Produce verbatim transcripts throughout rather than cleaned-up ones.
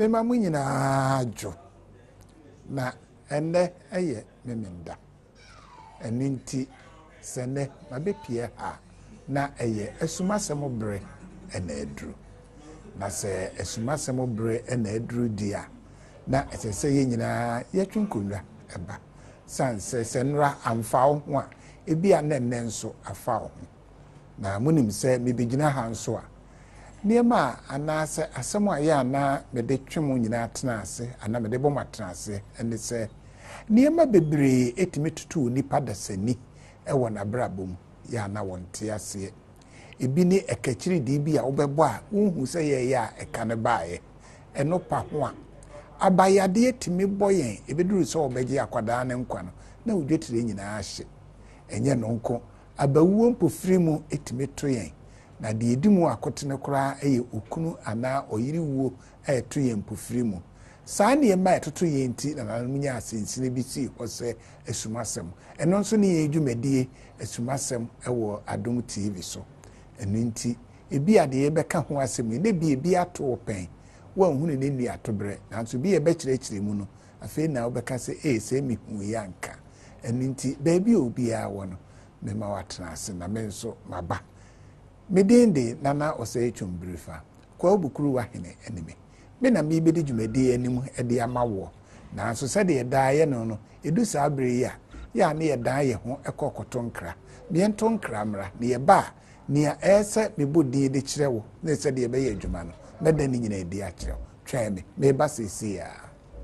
me ma mu nyina adwo na enne eye me menda eninti sene ma be pie ha na eye esumasem bre ena edru na se esumasem bre ena edru dia na esese ye nyina yetwunkonwa eba sanse senra amfawo ho a ebi a nenne nso afawo na munim se mebegina ha nso a niema anase asemo aye ana mede twemu nyina atena ase ana mede bom atena ase ene se niema bebre etimi tutu nipa dasani ewo na brabom ya na wonte ase ebi ni ekachiri di bi a obebo a unhu se ye ya ekane baaye eno pa ho a abayade etimi boyen ebeduru se obeje akwada ne nkwa no na udwetire nyina ahye enye no nko abawuo mpofirimu etimi toyen na de edimu akotene kora eye okunu ana oyiriwuo eto yen mpofirimu saa ne ma etoto yenti na namunya asensine bi si hose esumasem eno nso ne yedwumadie esumasem ewo Adom T V so eno nti ebi ade ye beka ho asem ne bi ebi ato pen wa hunu ne nu atobre na nso bi ye be kirekire mu no afi na obeka se eh se mi hu yanka eno nti baby obi a wo no me ma watena ase na me nso maba medende nana oseye chumbrifa kwa obukuru wa hene enime me na me bedi dwumadi anim ede amawo na so se de daaye no no edu sa abre ya ya ne ye daaye ho ekokoto nkra me ento nkra mra ne ye ba ne ya ese me bodi de kirewo ne se de be ye adwuma no meda ni nyina edi a kirewo twa me me ba sesi ya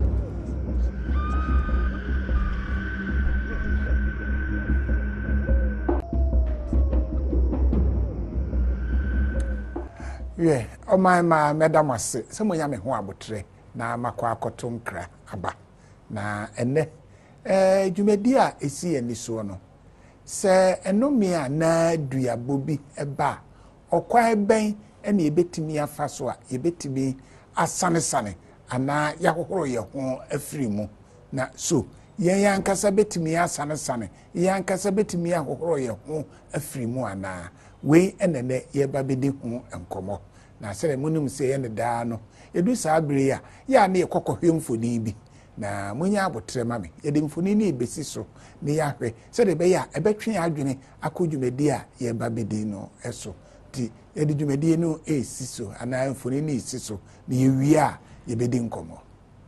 yeah, o my ma madam ase se monya me ho abotre na makwa akoto nkra aba na enne eh dwumadi a esi ani so no se enomi a na dua bobi eba okwan ben ene ebetimi afa so a ebetimi asane sane ana yakohoro ye ho afiri mu na so yen yankasa betimi asane sane yankasa betimi ahohoro ye ho afiri mu ana we enene ye babedi hu enkomo na sere munum se ye ne daa no edu saa bere ya ya na ekokohwe mfoni bi na munya abotre mame ye de mfoni ni ebesi so ne ya hwe sere be ya ebetwe adwene akodwumedi a ye babedi no eso ti ye de dwumedi no esi so ana mfoni ni esi so ne ye wi a ye bedi nkomo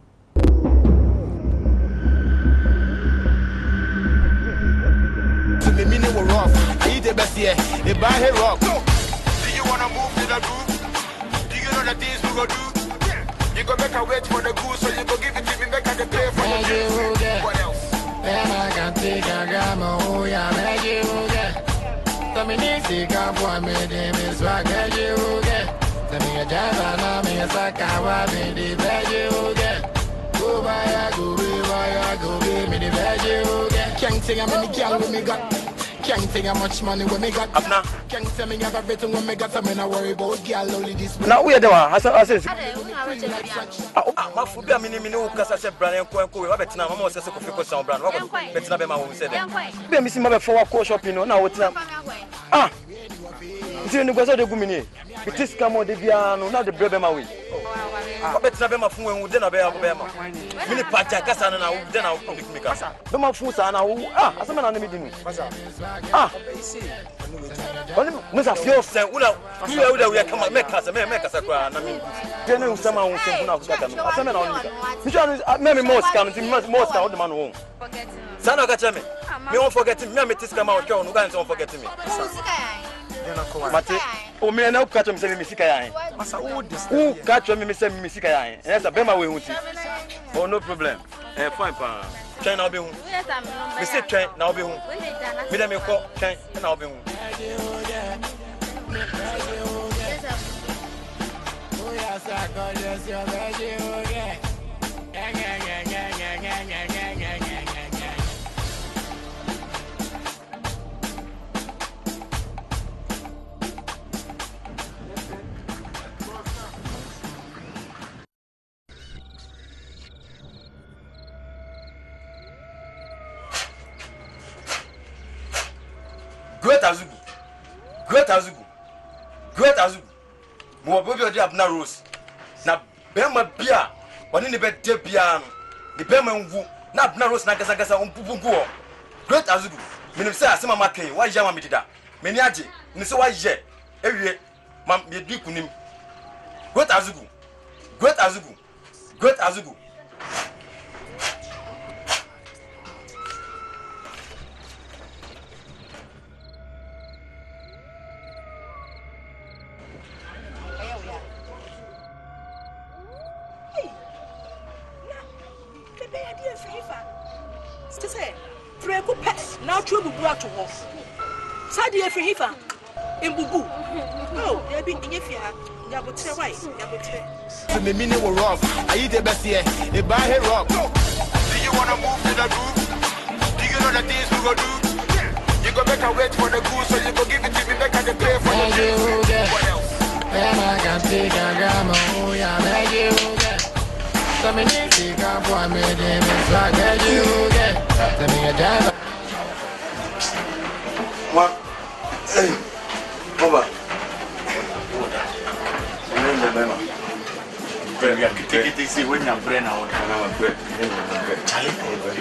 to me meaning we're rough. I eat the best here. They buy here rock. Do you wanna move to the groove? Do you know the things we go do? You go make a wait for the goose, so you go give it to me, make a pay for the juice. What else? Then I can take a gamma, oh yeah, make you get. So me need to come for me, they miss what get you get. So me a java, now me a sakawa, me the veg you get. Go by a go, by a go, me the veg you get. Can't say I'm in the girl with me got. Can't say how much money when me got. Abna. Can't say me have everything when me got. So me not worry about girl only this. Now we are the one. I said, I said. Ah, my food be a mini mini who kasa se brand enko enko we betina mama se se kofi ko sound brand. What betina be ma who said. Be me see my for work shopping no. Now wetina. Ah. See no go so de gumini. It is come on de bia no. Now the bread be ma we. What betina be ma fun wen de na be be ma. Mini pacha kasa na na de na ko dik mi kasa. Be ma fun sa na wo. Ah, asema na me di nu. Ah. Oni musa fio Se ula you ula we come make kasa me make kasa kwa na me. De na usama wo sempu na kasa no. Asema na oni. Mi try me me most can ti most can wo de man wo. Sana ka chame. Me won't forget me me tiska ma o twa no ga won't forget me. Mate o me na ukacho me se me sika yan. Masa who this? Who catch me say me sika yan. Yes, be ma we hunti. Oh no problem. Eh fine pa. Try na obi hu. Me say try na obi hu. Me dem me ko try na obi hu. Great Azugu. Great Azugu. Great Azugu. Mo bobi odi Abna Rose. Na bema bia One in the bed, Debian, the Beman Wu, not Naros Nagasagasa on Pupungo. Great Azugu, Minister Sama Maki, why Jama Midida, Meniaji, Nisawa Jet, every Mam Yedikunim. Great Azugu, Great Azugu, Great Azugu. Now trouble brought to us. Sadi every hifa in Bubu. Oh, there be in your fear. Yabotre white, Yabotre. The meaning were rough. I eat the best here. They buy here rock. Do you wanna move to the group? Do you know the things we go do? You go make a wait for the goose, so you go give it to me, make a pay for the drinks. What else? I can take a grandma, oh yeah, make you get. Some in the sick of one minute, so I get you get. Tell me a driver. What? Hey, over. Very happy. Take it easy when you're brain out. And I'm a bread. Charlie,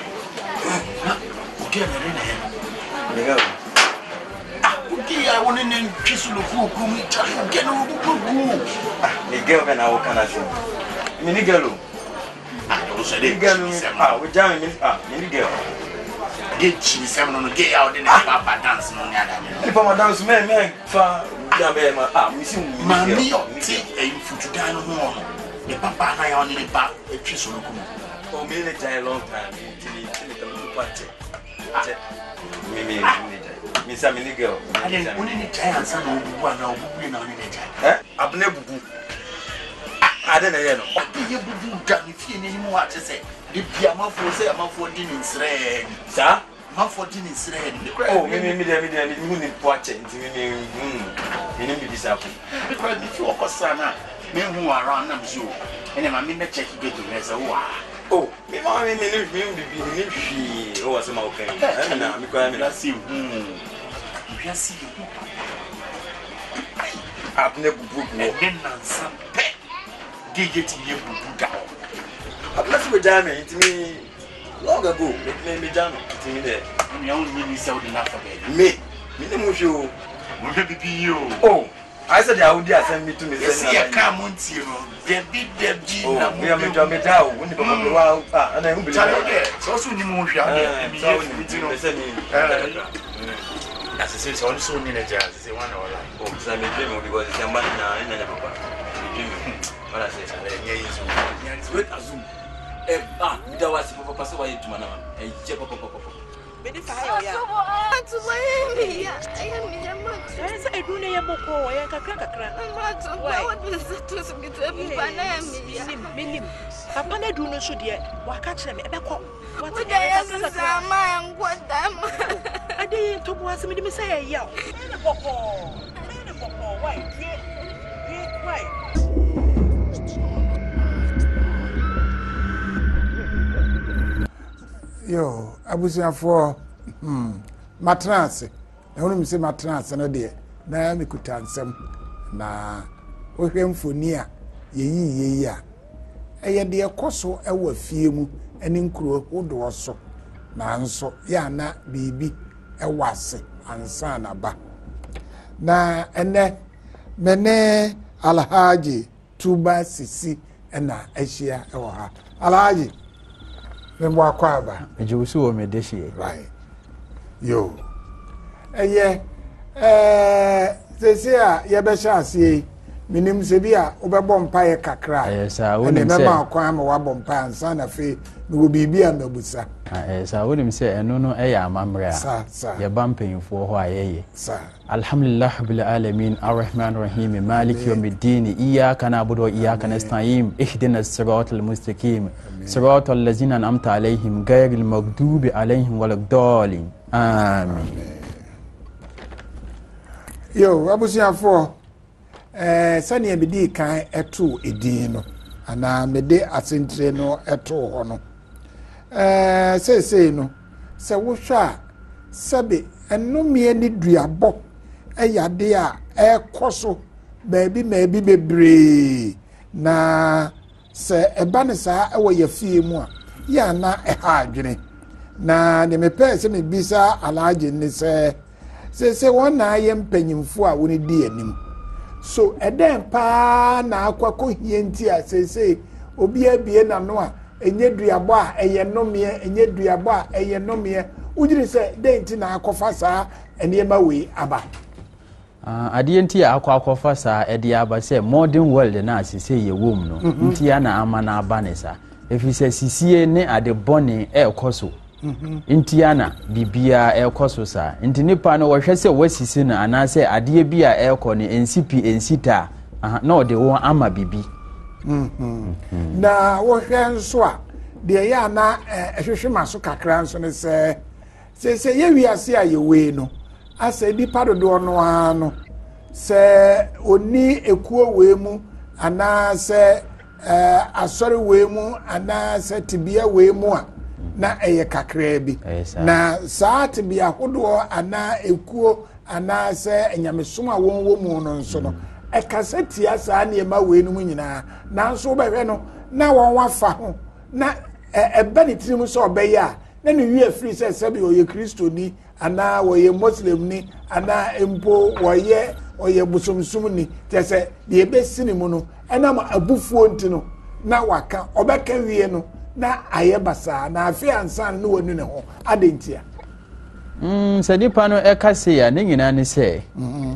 okay, I'm in here. Okay, I want to kiss you. Charlie, get over the Miguel, when I walk on a Minigalo. I don't say it. Ah, we jam in. Ah, Minigel. Get cheese, seven on the gay out in the papa dance. No, if I'm a dance man, man, for ah, we see Mammy, a Futudano home. The papa and I only the back a kiss on the cool. Oh, me, a long time. Party. Miss Minigel. I didn't want any giants and one or win on any time. Eh? I've never. I don't know. What do you do? If you need more to say, the Piama for say, I'm fourteen in Sren. Sir? I'm fourteen in Sren. Oh, maybe, maybe, maybe, maybe, maybe, watching. You need to be disappointed. Because if you walk a sana, men who are around them, you and I'm in the check you get to Nessa. Oh, maybe I mean, maybe she was some okay. I'm not because I see you. You see you. I've never booked no some pet. Get you down. I'm not with Jamie to me long ago. It made me jam to me there. You only really sound enough of it. Me, me, you. Maybe you. Oh, I said I would send me to me. See, I come on to you. There be there be. Oh, we are making a down when you come out. And I will be there. So soon you move your hand. As I say, only so many jazz. Say one or like. Oh, so I'm a dream because it's a man now. What I say, it's great as you. Ah, that was for Papa Why to Manama. A jep of Papa. Maybe fire. To Miami. I am in a month. There is a good name of Poe. I can crack a crack. What was it to be Minim? Papa, do not shoot yet. Why catch them? What I am what damn. I didn't talk was me to say, yeah. Why? Why? Yo, abusuafo hmm matranse na wonu mi se matranse no de na mi kutansem na ohwemfoni a yeyi yeyi a eye de ekoso ewa fie mu eni nkuro wodo so na nso ya na bibi ewa ase ansa na ba na ene mene Alhaji Tuba Sisi ena ahia ewa ha Alhaji Membo akwaba ejusu o medeshi right yo eye eh sesi a ye be sha ase minim se bi a obebọ mpa ye kakra eh sa wonim se ma kwa ma wabọ mpa ansa na fe no wo bibi a mabusa eh sa wonim se eno no eh ya amamre a sa sa ye bampanyfo ho ayeye sa alhamdulillah bil alamin arrahman arrahim maliki yawmiddin iyyaka na'budu wa iyyaka nasta'in ihdinas siratal mustaqim صراط الذين أنعمت عليهم غير المغضوب عليهم ولا الضالين آمين yo abusiafo eh sani ebidi kan eto edin no ana mede asentre no eto ho no eh sei sei no se wo hwa sabe enumie ni duabo eyade a ekoso baabi maabi bebre na se eba ne saa ewo ye fie mu a ya na eha adwene na ne mepe se me bisa alaje ne se se se won na ye mpanyimfo a woni di anim so eden pa na akwakọ hie nti a se se obi abie na no a enye duabo a eye nomie enye duabo a eye nomie ujiri se den nti na akofa saa eniema we aba Uh, adi nti akwa akwafa sa edi aba se modern world na asise ye wom no mm -hmm. nti ya na ama na aba ne sa efi se sisie ne ade boni e koso mm -hmm. nti ya na bibia e koso sa nti nipa no wo hwe se wasisi na ana se ade bia e ko ne ensipi ensita aha na ode wo ama bibi mm -hmm. mm -hmm. na wo hwe nso a de ya na ehwehwe maso kakra nso ne se se se ye wiase a ye we no ase di pado do no ano se oni ekuo we mu ana se uh, asori we mu ana se tibia we mu a na eye kakra bi na saa tibia hodo ana ekuo ana se enyamesom a won wo mu no nso no e kasetia saa ne ma we no mu nyina na nso behwe no na won wafa ho na e bani tirim so obeya na ne wi afiri se sebi oye Kristo ni ana woye Muslim ni ana empo woye oye busumsum ni tese de ebesini mu no enam abufuo ntino na waka obeka wie no na ayebasa na afi ansan no wonu ne ho adentia mm sanipa no ekase ya ne nyina ne se mhm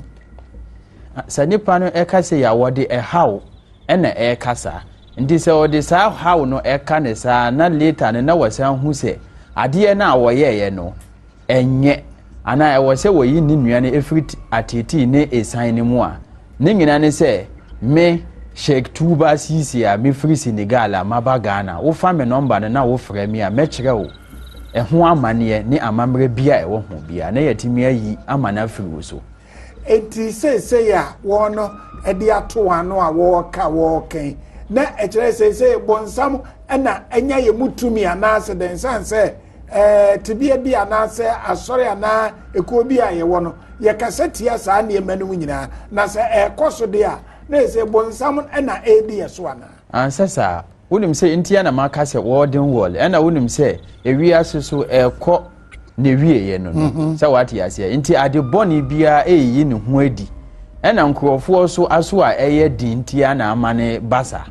sanipa no ekase ya wode ehaw ena ekasa ndi se wode sa haw no eka ne sa na later ne na wasan hu se ade na woye ye no enye ana ewo se wo yi ni nuane efiri atiti ne esan ne mu a ne nyina ne se me Sheikh Tuba Sisi a me free Senegal a maba Ghana wo fa me number ne na wo frɛ me a me kyerɛ wo ɛho amane ne amamre bia ɛwɔ ho bia na yɛtimi ayi amana free wo so enti se se ya wo no ɛde ato ano a wo ka wo kan na ɛkyerɛ se se bonsam ɛna anya ye mutumi anase den sanse eh tibia bi anase asɔre ana ekuo bi a ye wo no ye kasetia saa ne manu nyina na se ɛkɔso de a na se bonsam ɛna edi yeso ana ansasa wonim se ntia na maka se warden wall ɛna wonim se ewiase so ɛkɔ ne wieye no no se wate ase nti ade boni bia eyi ne ho adi ɛna nkrofo so aso a ɛyɛ di ntia na amane basa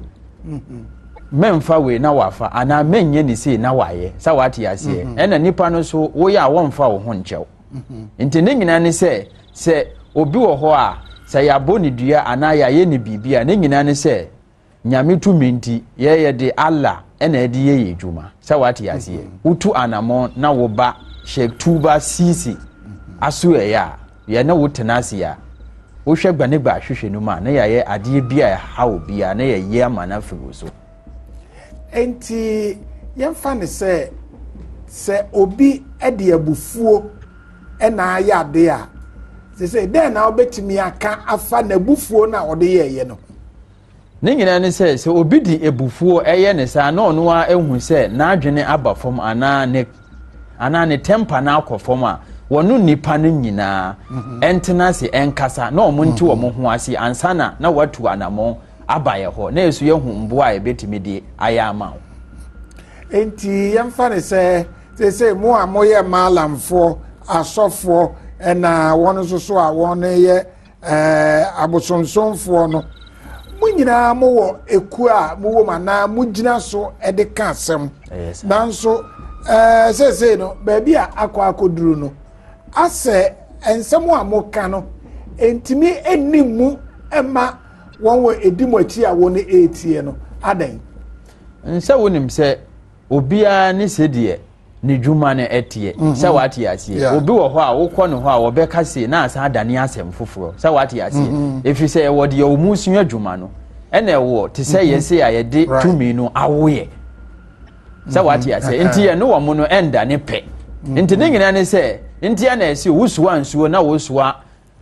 memfa we na wafa ana menye ni sei na waye sa wate ase ena nipa no so wo ya wonfa wo ho nkyɛw nti ne nyina ne se se obi wo ho a se ya boni dua ana ya ye ni bibia ne nyina ne se nyame tumi nti ye ye de Allah ena edi ye ye dwuma sa wate ase utu anamo na wo ba Sheikh Tuba Sisi aso ya ye na wo tenase ya wo hwɛ gbane gba hwehwɛ no ma na ya ye ade bia ha obi a na ye ye amana fiwo so enti yemfa ne se se obi ede abufuo ena aya de a se se den na obetimi aka afa na abufuo na ode yeye no ne nyina ne se se obi di ebufuo eye ne sa na ono a ehu se na adwene aba fom ana ne ana ne temper na akofom a wonu nipa no nyina entena se enkasa na omonti wo mo ho ase ansana na watu anamo abaye ho na esu ye hu mbo a ebetimi di ayama enti yemfa ne se se se mo a moye malamfo asofo na wonu so so a wonu ye eh abosonsonfo no munyina mo wo eku a mo wo mana mugina so e de ka asem nanso eh se se no ba bia akwa akoduru no ase ensem a mo ka no entimi enimu ema wonwe edimochi a woni etie no adan nse wonim se obia ne sedie ne dwuma ne etie se wate asie obi wo ho a wokɔ ne ho a wo bɛka se na asa adane asɛm foforo se wate asie efi se wo de wo musu adwuma no ɛna wo te se yese a yɛde tumi no awoye se wate asie nti ye no wo mo no enda ne pɛ nti ne nyina ne se nti ya na esi wusuwa nsuo na wosuwa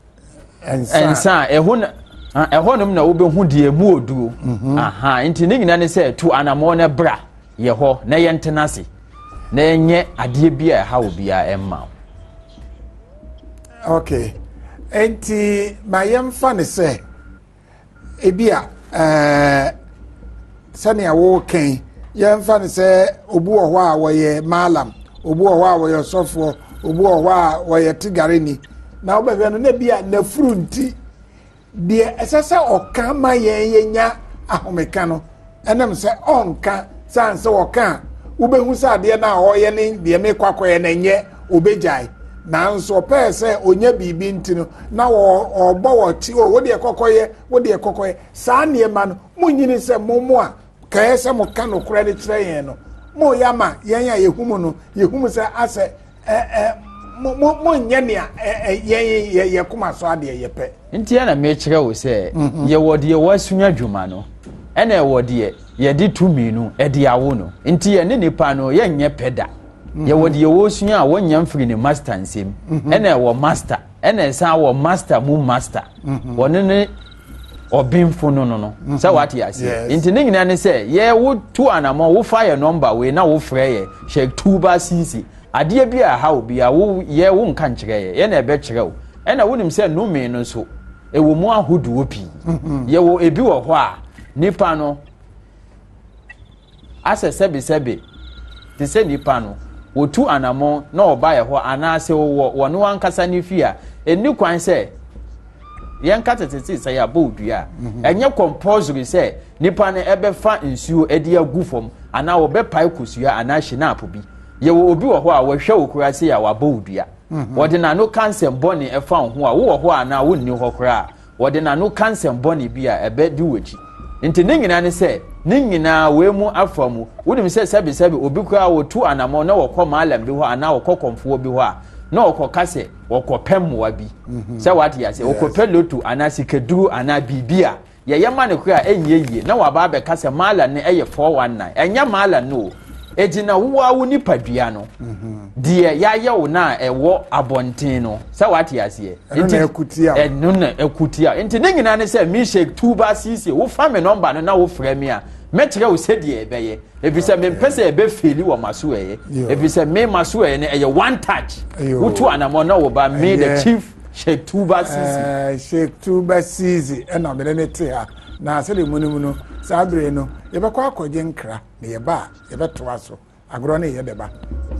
ensa ɛho na ɛho nom na wobɛhu die mu oduo aha nti ne nyina ne se to anamo na bra ye ho na ye ntenase na enye ade bia ha obi a emma okay enti mayem fa ne se ebia eh sɛnea wɔɔkɛn yɛmfa no sɛ obu wɔ hɔ a wɔyɛ maalam obu wɔ hɔ a wɔyɛ sɔfoɔ obu wɔ hɔ a wɔyɛ tigareni na wobɛhwɛ no na bi a nafuru nti deɛ ɛsɛ sɛ ɔka ma yɛn yɛnya ahomeka no ɛnam sɛ ɔnka san sɛ wɔka a wobɛhu sɛ adeɛ no a ɔyɛ ne deɛ mekɔ akɔyɛ no nyɛ obɛgyae nanso ɔpɛɛ sɛ ɔnya biribi nti no na ɔbɔ wɔ ti o wodeɛ kɔkɔyɛ wodeɛ kɔkɔyɛ saa nneɛma no monyini sɛ mo mo a kaɛ sɛ mo ka nokorɛ de kyerɛ yɛn no mo yɛ ma yɛn a yɛhum no yɛhum sɛ asɛ mo nyɛ nea yɛn yɛ koma so adeɛ yɛpɛ nti ya na mekyerɛ wo sɛ yɛwɔ deɛ wɔasunya dwuma no ɛna ɛwɔ deɛ yɛde tumi no ɛde awo no nti yɛne nipa no yɛnyɛ pɛda yɛwɔ deɛ wɔsua a wɔnyɛ mfiri ne master nsɛm ɛna ɛwɔ master ɛna ɛsan wɔ master mu master wɔne ne ɔbɛnfo no no no sɛ wate ase nti ne nyina ne sɛ yɛ wo tu anamɔ wo fa yɛ number we na wo frɛ yɛ hyɛ tuba sisi adeɛ bi a ha obi a wo yɛ wo nka nkyerɛ yɛ yɛ na ɛbɛkyerɛ wo ɛna wonim sɛ nome no so ɛwɔ mu ahodoɔ pii yɛwɔ ebi wɔ hɔ a nipa no asɛ sɛbe sɛbe te sɛ nipa no wotu anamɔ na ɔba yɛ hɔ anaasɛ wɔ wɔne wankasa ne fi a ɛni kwan sɛ yɛn ka tetete sɛ yɛ abɔ odua ɛnyɛ compulsory sɛ nipa no ɛbɛfa nsuo ɛde agu fam anaa wɔbɛpae kosua anaa hyinapo bi yɛwɔ obi wɔ hɔ a wɔhwɛ wo koraa sɛ yɛ wabɔ odua wɔde n'ano cancer bɔne ɛfa wo ho a wowɔ hɔ anaa wonni hɔ koraa wɔde n'ano cancer bɔne bi a ɛbɛdi w'akyi nti ne nyinaa ne sɛ ne nyinaa wee mu afa mu wonim sɛ sɛbe sɛbe obi koraa wɔtu anamɔ na wɔkɔ maalam bi hɔ anaa wɔkɔ kɔmfoɔ bi hɔ a na wɔkɔ kase wɔkɔ pɛ mmoa bi sɛ wate ase wɔkɔ pɛ loto anaa sikaduru anaa biribi a yɛyɛ ma ne koraa ɛnyɛ yie na waba abɛka sɛ maalam ne ɛyɛ four one nine ɛnyɛ maalam no egyina wo a wo nipadua no deɛ yɛayɛ wo na ɛwɔ abɔnten no sɛ wate aseɛ nti ɛno na akutia nti ne nyinaa ne sɛ me shake tuba sisi wo fa me number no na wo frɛ me a mɛkyerɛ wo sɛ deɛ ɛbɛyɛ efisɛ me mpɛ sɛ ɛbɛfeli wɔ maso ɛyɛ efisɛ me maso ɛyɛ no ɛyɛ one touch wotu anamɔ na wo ba me the chief shake tuba sisi shake tuba sisi ɛna mene ne te ha na sɛ de munum no saa bere no yɛbɛkɔ akɔgye nkra na yɛba a yɛbɛtoa so agorɔ ne yɛ deba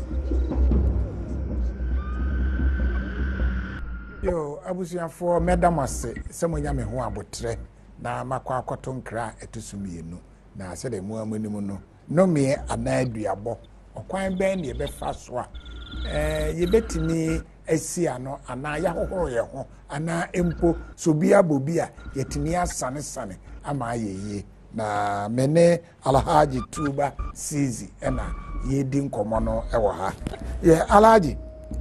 yo abusuafoɔ mɛdam ase sɛ monya me ho abotrɛ na makɔ akɔto nkra ɛto so mmienu na sɛ de mu amunim no nnome anaa aduabɔ ɔkwan bɛn ne yɛbɛfa so a ɛɛ yɛbɛtumi asi ano anaa yɛahohoro yɛ ho anaa mpo so bi abɔ bi a yɛtumi asane sane ama ayɛ yie na mene alhaji tuba sizi ɛna yɛdi nkɔmmɔ no ɛwɔ ha yɛ alhaji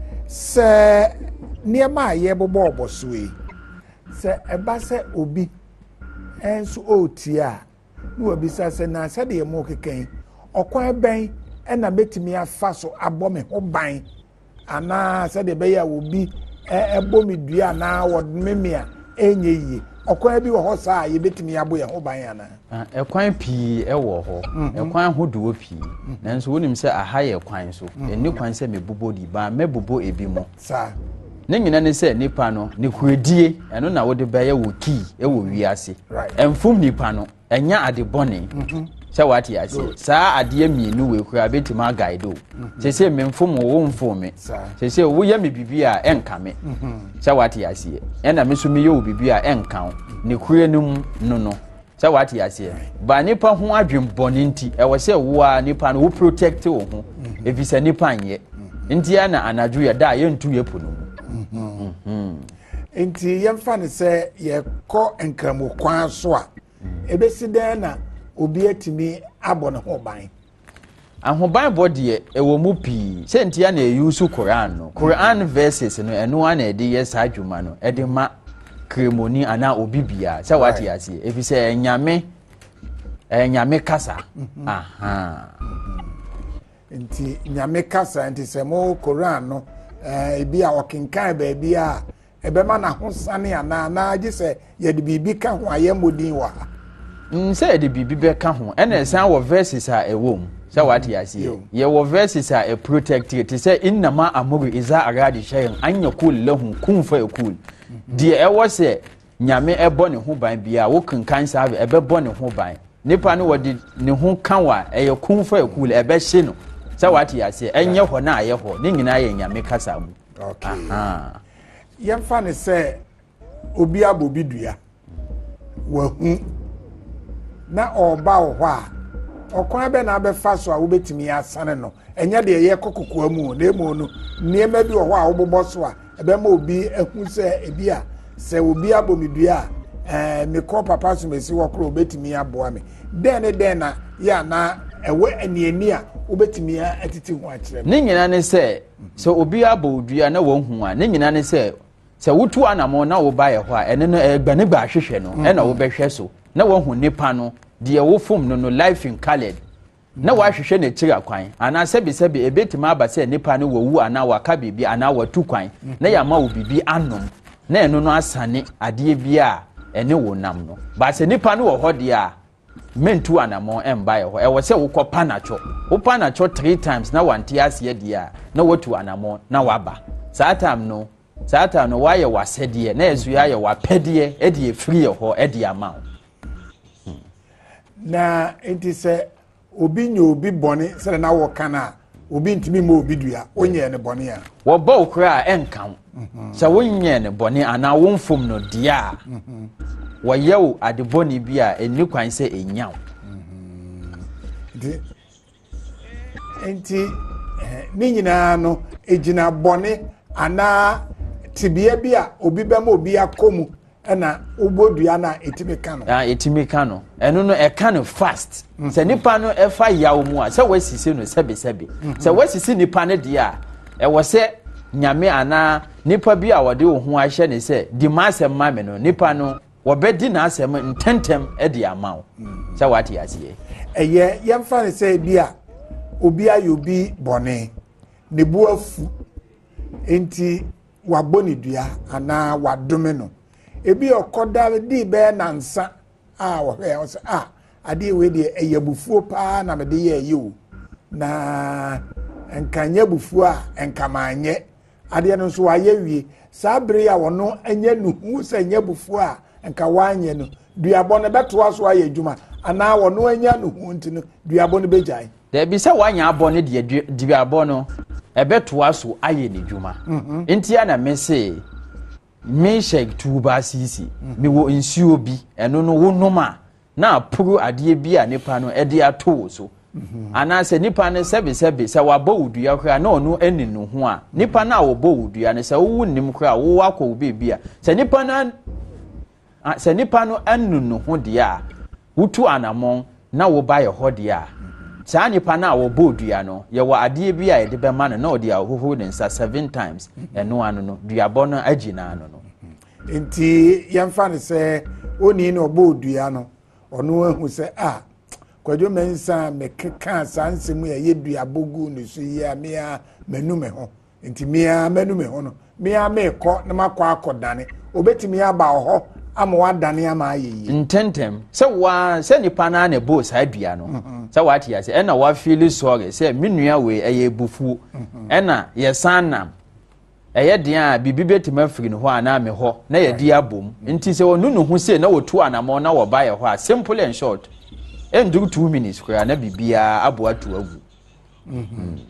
sɛ nneɛma a yɛbobɔ ɔbɔ so yi sɛ ɛba sɛ obi ɛnso ɔretie a na wabisa sɛ na sɛdeɛ mu kekan ɔkwan bɛn ɛna bɛtumi afa so abɔ me ho ban anaa sɛdeɛ bɛyɛ a obi ɛbɔ me dua anaa wɔdome me a ɛnyɛ yie ɔkwan bi wɔ hɔ saa a yɛbɛtumi abɔ yɛn ho ban anaa ɛkwan pii ɛwɔ hɔ ɛkwan ahodoɔ pii nanso wonim sɛ aha yɛ kwan so ɛni kwan sɛ mebobɔ di ba mɛbobɔ ebi mu saa ne nyina ne sɛ nipa no ne kuredie ɛno na wode bɛyɛ wɔ kii ɛwɔ wiase ɛmfom nipa no ɛnya ade bɔne sɛ wate ase saa adeɛ mmienu wɔ kura bɛtumi agaide o sɛ sɛ memfom wo mfom me sɛ sɛ woyɛ me bibi a ɛnka me sɛ wate ase ɛna me so meyɛ wo bibi a ɛnka wo ne kure no no no sɛ wate ase ba nipa ho adwembɔne nti ɛwɔ sɛ wo a nipa no wo protect wo ho efisɛ nipa nyɛ nti ya na anadwo yɛ da yɛntu yɛ po no mu nti yɛmfa ne sɛ yɛkɔ nkramo kwan so a ebesi dan na obi atimi abɔ ne ho ban ahoban bɔ deɛ ɛwɔ mu pii sɛ ntia na ɛyi so Quran no Quran verses no ɛno ana ɛde yɛ saa adwuma no ɛde ma kremoni ana obi bia sɛ wate ase efi sɛ ɛnyame ɛnyame kasa aha nti nyame kasa nti sɛ mo Quran no ebi a wɔkenkan baabi a ɛbɛma na ho sane ana na agye sɛ yɛde biribi ka ho ayɛ modin wɔ ha nse de bibi bɛka ho ɛna ɛsan wɔ verses a ɛwɔ mu sɛ wate aseɛ yɛwɔ verses a ɛ protect te sɛ innama amuru iza aradi shay'an an yakul lahu kun fayakul deɛ ɛwɔ sɛ nyame ɛbɔ ne ho ban bia wo kankan saa ɛbɛbɔ ne ho ban nipa no wodi ne ho kanwa eye kunfa ekul ebe hye no se wati ase enye ho na aye ho ne nyina ye nyame kasa mu okay aha yemfa ne se obi abobi dua wa hu na oba ho a okwan be na abefa so a wobetimi asane no enye de ye kokoko mu na emu no niema bi ho a wobobọ so a ebe ma obi ehu se ebi a se obi abomidua eh me ko papa so mesi wo kro obetimi aboa me den ne den na ya na ewe aniani a obetimi atiti ho a kire ne nyina ne se se obi abodua na wo hu a ne nyina ne se se wotu anamo na wo ba ye ho a ene no egbane gba hwehwe no e na wo behwe so na wo hu nipa no de wo fom no no life in colored na wa hwehwe na kira kwan ana sebi sebi ebetima aba se nipa no wo wu ana waka bibi ana watu kwan na ya ma wo bibi anom na eno no asane ade bia ene wo nam no ba se nipa no wo hode a mentu anamo emba ye ho e wo se wo kopa nacho wo pa nacho three times na wanti ase dia na watu anamo na waba saa time no saa time no wa ye wasede na esu ya ye wapede e de free ho e de ama na enti se obi nye obi bone se na wo kana obi ntimi ma obi dua onye ne bone a wo ba okra enkan se wonye ne bone ana wonfom no dia wo yew ade bone bi a eni kwan se enyaw di enti ni nyina no ejina bone ana tibia bi a obi ba ma obi akomu na ubodua na etimi kano ah etimi kano eno no e kano fast se nipa no e fa yawo mu a se wasisi no sebe sebe se wasisi nipa ne dia e wo se nyame ana nipa bi a wode wo ho ahye ne se di masem mame no nipa no wo bedi na asem ntentem e di amawo se wati asiye eye yemfa ne se bi a obi ayo bi bone ne bu afu enti waboni dua ana wadome no ebi okoda di be nansa a wo he o se ah ade we de eyabufuo pa na me de ye yi na enkanya bufuo a enkamanye ade no so waye wie sabre ya wono anya nuhu se nya bufuo a enka wanye no duabo ne beto so aye adwuma ana wono anya nuhu ntino duabo ne bejai de bi se wanya abone de duabo no ebeto so aye ne dwuma enti ana me se me shake tuba sisi me wo nsuo bi eno no wo noma na puru ade bi a nipa no ede ato so ana se nipa ne sebe sebe se wa bawudua kra na ono eni no ho a nipa na wo bawudua ne se wo nim kra wo akọ obi bi a se nipa na se nipa no anu no ho de a wutu anamon na wo ba ye ho de a saa nipa na wo bawudua no ye wa ade bi a ede be ma no na odi a hoho ne nsa seven times eno anu no duabo no agina anu no enti yemfa ne se oni no bawudua no ono ahu se ah kwadwo mensa mekeka sansemu ya yedua bogu ne so yi a mea manume ho enti mea manume ho no mea mekọ na makọ akọdane obetimi aba ho ama wadane ama ayeyi ntentem se wa se nipa na na bo sa dua no se wati ya se ena wa feel sorry se menua we eye bufu ena ye sanam eye dia bibi betima firi no ho ana me ho na ye dia bom nti se wonu no ho se na wotu anamo na wo ba ye ho a simple and short enduru two minutes kwa na bibia abo atu agu mhm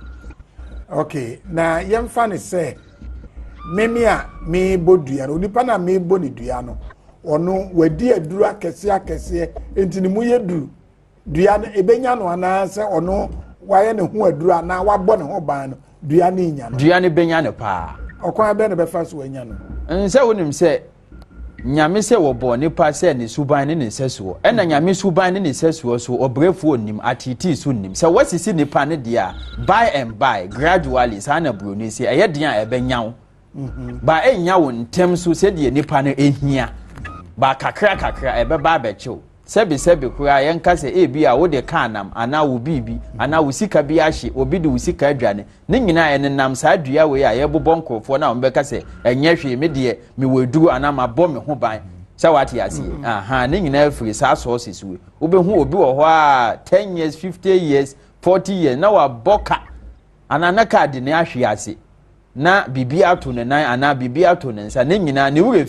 okay na yemfa ne se memi a me bodua no nipa na me bo ne dua no ono wadi aduru akese akese enti ne mu ye duru dua no ebenya no ana se ono waye ne ho aduru ana wabọ ne ho ban no dua ne nya no dua ne benya ne pa okwan be ne be fa so anya no nse wonim se nyame se wo bo nipa se ne suban ne ne sesuo ena nyame suban ne ne sesuo so obrefu onim atiti so nim se wasisi nipa ne dia by and by gradually sana broni se eye dia ebenyawo mhm ba enya wo ntem so se de nipa ne ehia ba kakra kakra ebe ba bechew sebi sebi kura yenka se e bia wo de kanam ana wo bibi ana wo sika bi ahye obi de wo sika adwane ne nyina ene nam saa dua we a ye bobọ nkrofo na wo beka se enye hwe me de me weduru ana ma bọ me ho ban sa wati ase aha ne nyina afiri saa sources we wo be hu obi wo ho a ten years fifty years forty years na wa boka ana na card ne ahwe ase na bibi ato ne nan ana bibi ato ne nsa ne nyina ne wo refi wo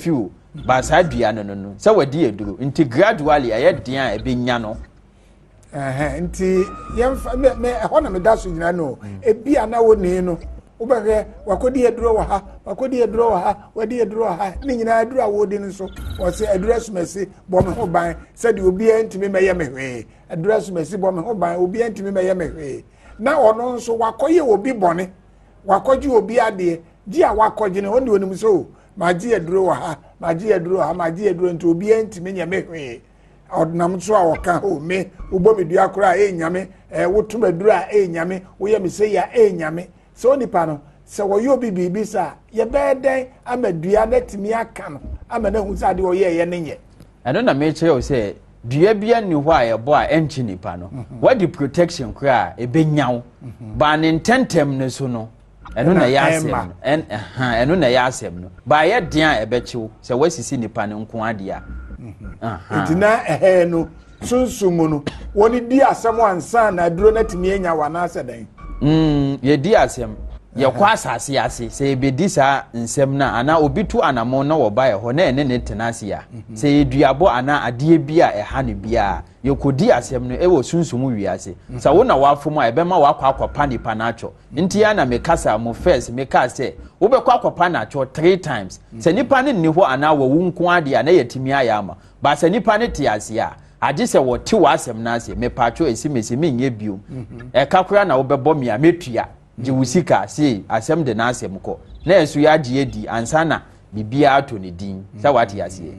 ba saa dua no no sɛ wadi eduro nti gradually ɛyɛ dean a ɛbɛnya no eh nti yɛmfa me me ɛhɔ na me da so nyina no ebi ana wo ni no wobɛhwɛ wakɔdi eduro wɔ ha wakɔdi eduro wɔ ha wadi eduro wɔ ha ne nyina eduro a wodi no so wɔse eduro asumasi bɔ me ho ban sɛ de obi antimi mɛyɛ me hwee eduro asumasi bɔ me ho ban obi antimi mɛyɛ me hwee na ɔno nso wakɔyɛ obi bɔne wakɔgye obi ade gye a wakɔgye ne ɔne onim so magye eduro wɔ ha magye eduro ha magye eduro nti obi antimi nyɛ me hwee ɔdnam so a wɔka o me wobɔ me dua kora e nyame eh wotum eduro a e nyame woyɛ me sɛ ya e nyame so nipa no sɛ wɔyɛ obi biribi sa yɛbɛɛdɛn ama dua na timi aka no ama na hu sɛ ade ɔyɛ yɛ ne nyɛ ɛno na mekyerɛ wo sɛ dua bia ni hɔ a yɛbɔ a ɛnkyi nipa no wadi protection kora a ɛbɛnya wo ba ne ntɛntɛm ne so no ɛno na yɛ asɛm no ɛno na yɛ asɛm no ba yɛ den a ɛbɛkyew sɛ wasisi nipa no nko adeɛ a nti na ɛhɛ no sunsumu no wɔne di asɛm ansa na aduro na timi anya wana asɛ dan mm ye di asem ye kwa asase ase se be di sa nsem na ana obi tu anamo na wo ba ye ho na ene ne tenase a se ye duabo ana ade bia e ha ne bia ye kodi asem no e wo sunsum wi ase sa wo na wafom a e be ma wakwa akwa nipa na acho nti ya na me kasa mo first me ka se wo be kwa akwa na acho three times se nipa ne ni ho ana wo wunko ade a na yetimi ayama ba se nipa ne te ase a ade sɛ wɔte w'asɛm no ase mepatwo esimesi menyɛ bio ɛka kora na wobɛbɔ me a metua gye wo sika se asɛm de n'asɛm kɔ na ɛso yɛ agye adi ansa na bibia ato ne din sɛ wate aseɛ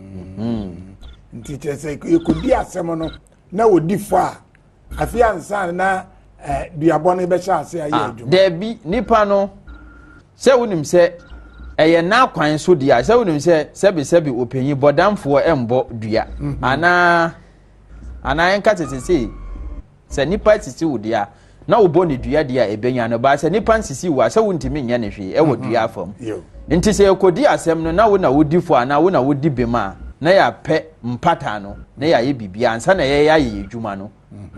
nti kyerɛ sɛ yɛkɔdi asɛm no na wɔdi fo a afi ansa na duabɔ no bɛhyɛ ase ayɛ adwuma daabi nipa no sɛ wonim sɛ ɛyɛ na kwan so deɛ sɛ wonim sɛ sɛbesɛbe opanyi bɔdamfoɔ ɛmbɔ dua anaa ana enka tetese se nipa sisi wudia na obo ne dua dia ebenya no ba se nipa sisi wa se wuntimi nya ne hwe e wo dua afam nti se ekodi asem no na wo na wodi fo ana wo na wodi bema na ya pɛ mpata no na ya ye bibia ansa na ye ya ye adwuma no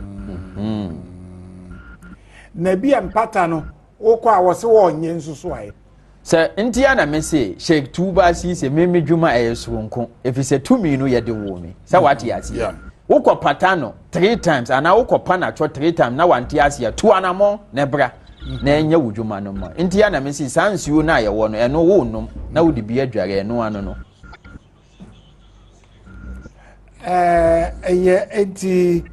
na bia mpata no wokɔ a wo se wo nye nsuso aye se nti ya na me se sheik tuba si se meme dwuma e soronko efi se tumi no ye de wo me se wate ase wokɔ patano three times ana wokɔ panacho three times na wanti asia tu anamo na bra na enye wudwuma no ma nti ya na me si sansuo na ye wo no eno wo nom na wodi bia dware eno ano no eh eye enti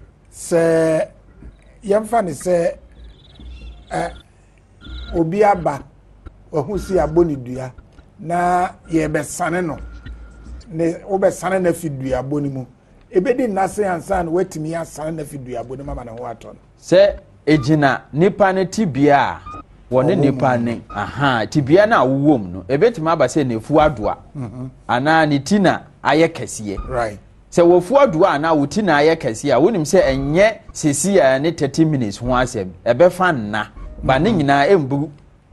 se yemfa ne se eh obi aba ohu si aboni dua na ye besane no ne obesane na fi dua aboni mu ebedi nase ansan watimi asan na fidu abone mama na ho aton se ejina nipa ne tibia wone nipa ne aha tibia na awowom no ebetimi aba se na efu adoa ana ne tina aye kesiye right se wofu adoa ana wotina aye kesiye wonim se enye sesi ya ne thirty minutes ho asem ebefa nna ba ne nyina embu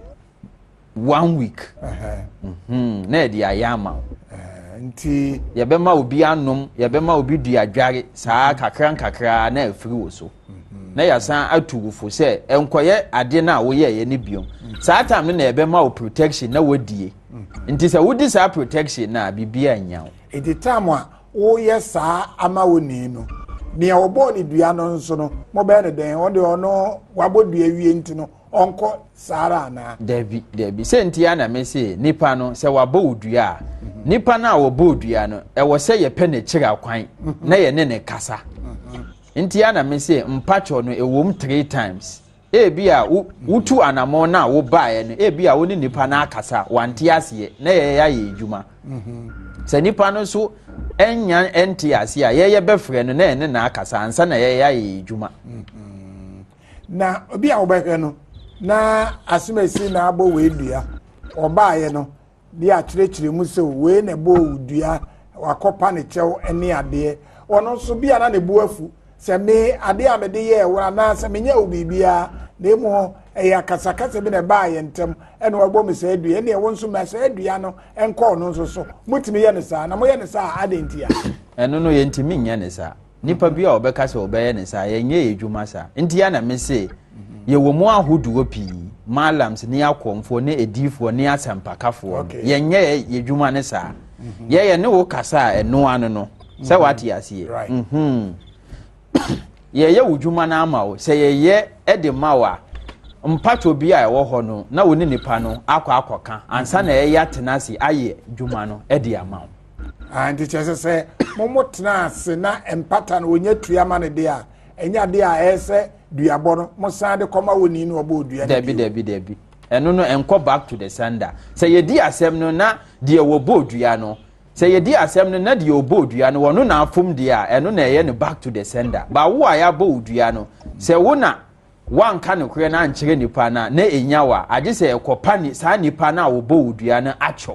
one week aha mhm na edi ayama nti yɛbɛma obi anom yɛbɛma obi dua dware saa kakra kakra na afiri wo so na yɛsan atugufo sɛ enkoyɛ ade na woyɛ yɛ ne biom saa time no na yɛbɛma wo protection na wodie nti sɛ wodi saa protection na bibia nya wo edi time a woyɛ saa ama woni no nea wɔbɔ ne dua no nso no mobɛ ne den ɔde ɔno wabɔ dua wie nti no onko sara na David David senti ya na me se nipa no se wabɔ odua nipa na wabɔ odua no e wo se ye pɛ ne kyira kwan na ye ne ne kasa nti ya na me se mpacho no e wom three times e bia wutu anamo na wo bae no e bia wo ne nipa na akasa wante ase na ye ya ye adwuma se nipa no so enya enti ase a ye ye bɛfrɛ no na ne na akasa ansa na ye ya ye adwuma na obi a wo bɛhwɛ no na asimesi na abo we dua obaaye no dia akyerɛkyerɛ mu se we na bo dua wakopa ne kyɛw ene ade ono so bia na ne bo afu se me ade a me de ye wura na se me nya obibia na emu eya kasakasa bi na baaye ntem ene wagbo me se dua ene wo nso me se dua no enko no nso so mutimi ye ne saa na mo ye ne saa adentia eno no ye ntimi nya ne saa nipa bia obeka se obeye ne saa ye nya edwuma saa ntia na me se ye wo mu ahoduo pii malams ne akomfo ne edifo ne asempakafo ye nye ye dwuma ne saa ye ye ne wo kasa eno ano no se wate ase mhm ye ye wudwuma na ama wo se ye ye e de mawa mpacho bi a ewo ho no na woni nipa no akwa akoka ansa na ye yatenase aye dwuma no e de ama wo and it just say momo tenase na empata no onya tuama ne de a enya de a ese duabo no mo san de koma woni no obo dua debi debi debi eno no enko back to the sender se ye di asem no na de wo bo dua no se ye di asem no na de obo dua no wono na afom de a eno na ye ne back to the sender ba wo aya bo dua no se wo na wanka no kure na ankyere nipa na na enyawa age se ekopa ni sa nipa na wo bo dua no acho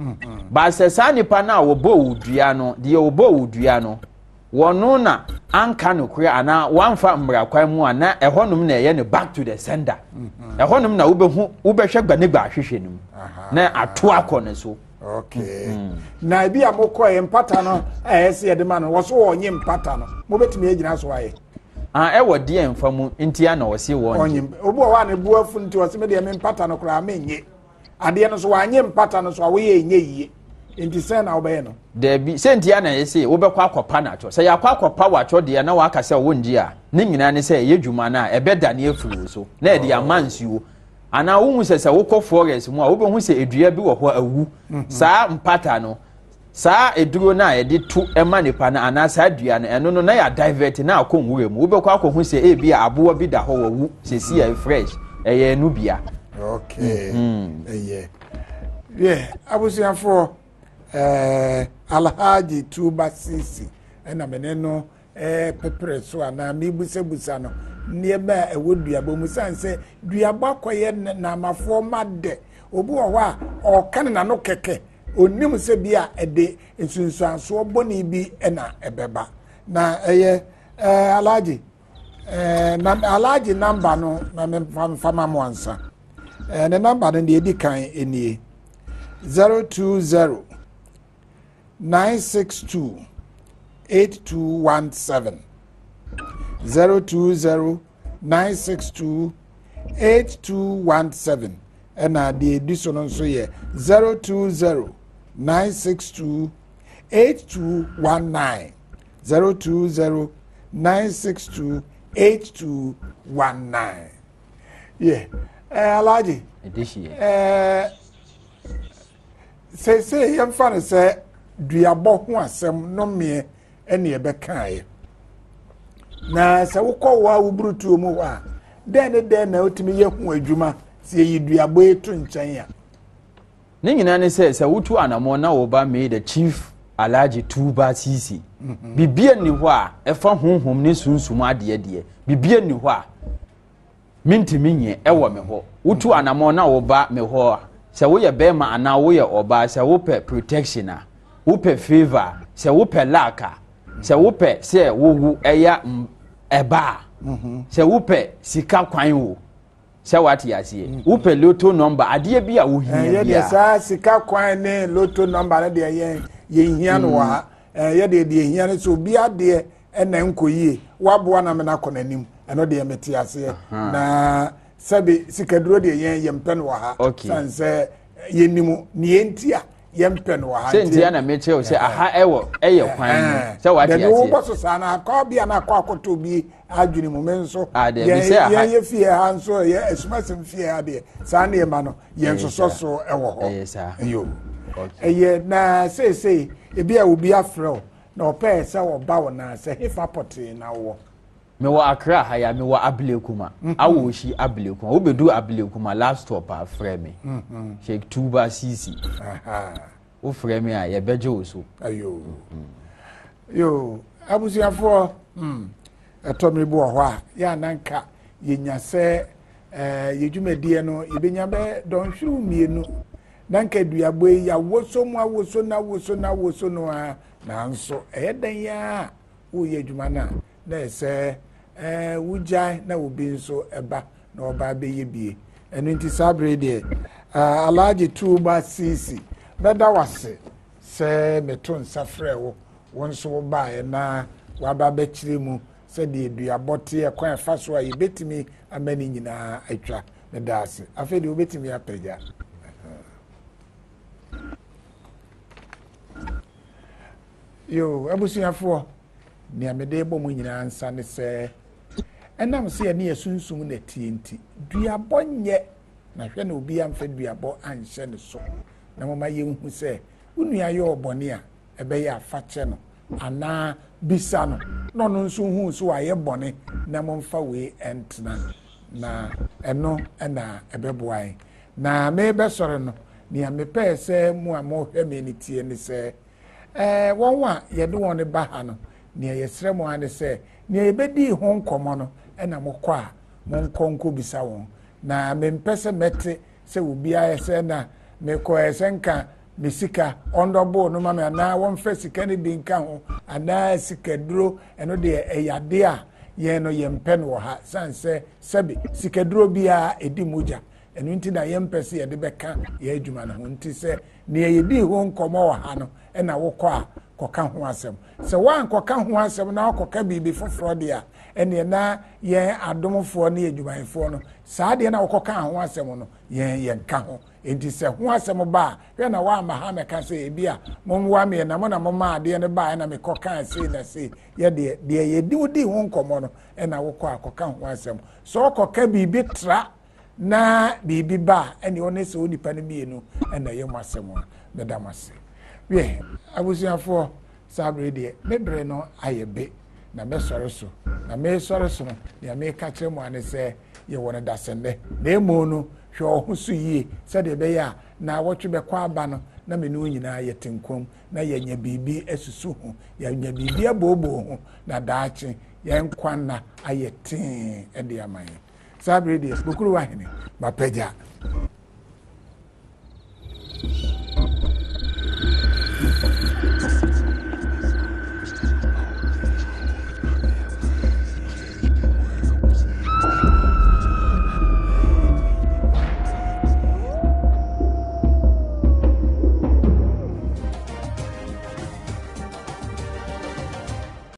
ba se sa nipa na wo bo dua no de wo bo dua no wono na anka no kure ana wanfa mbra kwan mu ana ehonum na ye ne back to the sender ehonum na wobehu wobehwe gbanegba ahwehwe nim na ato akone so okay na bi amokọ empata no ehese ye de ma no wo so wonye empata no mo betimi agina so aye ah e wodi emfa mu ntia na wose wonye obu wa na bu afu nti wose me de me empata no kura amenye ade no so wanye empata no so wo ye enye yiye nti se na obaye no de bi se ntia na yese wo bekwa akopa na cho se ya kwa akopa wa cho de na wa ka se wo nji a ne nyina ne se ye dwuma na e beda ne afuru so na e de amansuo ana wo hu se se wo kɔ forest mu a wo be hu se edua bi wo ho awu saa mpata no saa eduro na e de tu ema nipa na ana saa dua no eno no na ya divert na akɔnwure mu wo bekwa akɔhu se e bi a aboa bi da ho wawu se si e fresh e ye nu bia okay eh yeah abusiafo eh Alhaji Tuba Sisi ena meneno eh pepere so ana mi busebusa no nieba ewodua bo musanse duaba koye na mafo made obu wo a o kan na no keke onim se bia ede ensunsuanso boni bi ena ebeba na eye eh Alhaji eh na Alhaji number no na me fama mo ansa eh ne number no de edi kan enie zero two zero nine six two eight two one seven zero two zero nine six two eight two one seven and uh, the edition also here zero two zero nine six two eight two one nine zero two zero nine six two eight two one nine yeah uh, Alhaji uh, say say yam fan say duabo ho asem no me ene e bekae na se wokɔ wa wubrutu mu wa den ne den na otimi ye hu adwuma se yi duabo etu nkyɛn a ne nyina ne se se wotu anamo na wo ba me the chief Alhaji Tuba Sisi bibia ni ho a ɛfa honhom ne sunsum ade ade bibia ni ho a mintimi nye ɛwɔ me ho wotu anamo na wo ba me ho a se wo ye bema ana wo ye oba se wo pe protection a wope favor se wope laka se wope se wowu eya eba se wope sika kwan wo se wati ase wope lotto number ade bia wo hia bia ye sa sika kwan ne lotto number ne de ye ye hia no wa ye de de hia ne so bia de ena nkoyie waboa na me na konanim eno de meti ase na sabe sika duro de ye ye mpen wa ha sanse ye nimu ni entia yempen wa ha sentia na meche o se aha ewo eye kwan se wa ti ase wo boso sana ka bia na kwa akoto bi adwini mu menso ye ye fie ha nso ye esumase fie ha de sana ye ma no ye nso so ewo ho yo eye na say say e bia obi afro na ope se wo ba wo na se hifa poti na wo me wa Accra ha ya me wa Ablekuma awo shi Ablekuma wo bedu Ablekuma last stop a frame me Sheikh Tuba Sisi aha wo frame a ye beje wo so ayo yo abusiafo mm etomi bo ho a ya nanka yenya se eh yedwumadie no yebenya be don hwuru mienu nanka duabo ya woso mu awoso na woso na woso no a nanso eyedan ya wo yedwuma na na se eh wujai na obi nso eba na oba be ye bie enu nti sabre de Alhaji Tuba Sisi beda wase se meton safre wo wonso wo ba e na waba be kire mu se de duabote e kwan fa so a yebetimi amani nyina atwa me da ase afedi obetimi apeja yo abusuafo nea mede bɔ mu nyina ansa ne sɛ ɛnam sɛ ne yɛsunsum na tienti duabɔ nyɛ na hwɛ na obi amfa duabɔ anhyɛ ne so na mama yɛnhu sɛ unua yɛ ɔbɔne a ɛbɛyɛ afakyɛ no anaa bisa no na ɔno nso hu so ayɛ bɔne na momfa wei ɛntena na ɛno ɛna ɛbɛboa na mebɛsɔre no nea mepɛɛ sɛ mu a mohwɛ me ne tie ne sɛ ɛɛ wɔn a yɛde wɔn ba ha no nea yɛsrɛ mo ane sɛ nea yɛbɛdi ho nkɔmmɔ no ɛna mokɔ a monkɔ nkɔ bisa wɔn na mempɛ sɛ mɛte sɛ obiara sɛ na mekɔ ɛsɛ nka me sika ɔndɔbo no ma me anaa wɔmfɛ sika no bi nka ho anaa sika duro ɛno deɛ ɛyade a yɛn no yɛmpɛ no wɔ ha san sɛ sɛbi sika duro biara ɛdi mogya ɛno nti na yɛmpɛ sɛ yɛde bɛka yɛ adwuma no ho nti sɛ nea yɛdi ho nkɔmmɔ wɔ ha no ɛna wokɔ a kɔka ho asɛm sɛ woankɔka ho asɛm na wokɔka biribi foforɔ deɛ a ɛneɛ na yɛn adomfoɔ ne adwumayɛfoɔ no saa deɛ na wokɔka ho asɛm no yɛn yɛnka ho enti sɛ ho asɛm ba a hwɛ na woama ha mɛka sɛ ebi a mommoa meɛ na mo na moma adeɛ no baa ɛna mekɔka sei na sei yɛdeɛ deɛ yɛdi wodi ho nkɔmmɔ no ɛna wokɔ a kɔka ho asɛm sɛ wokɔka biribi tra na biribi ba a ɛne ɔne sɛ wo nipa no mmienu ɛna yɛ mu asɛm a bɛda mo ase wie abusuafoɔ saa bere deɛ mebrɛ no ayɛ be na mɛsɔre so na mesɔre so no nea meka kyerɛ mu ane sɛ yɛwɔ no dasɛndɛ na emu no hwɛ ɔho so yie sɛdeɛ ɛbɛyɛ a na wɔtwe bɛkɔ aba no na me ne wo nyinaa yɛte nkɔm na yɛnya biribi asusu ho yɛnya biribi abooboo ho na daakye yɛn kwanna ayɛ tee ɛde ama yɛn saa bere deɛ bokuru wahene mapagya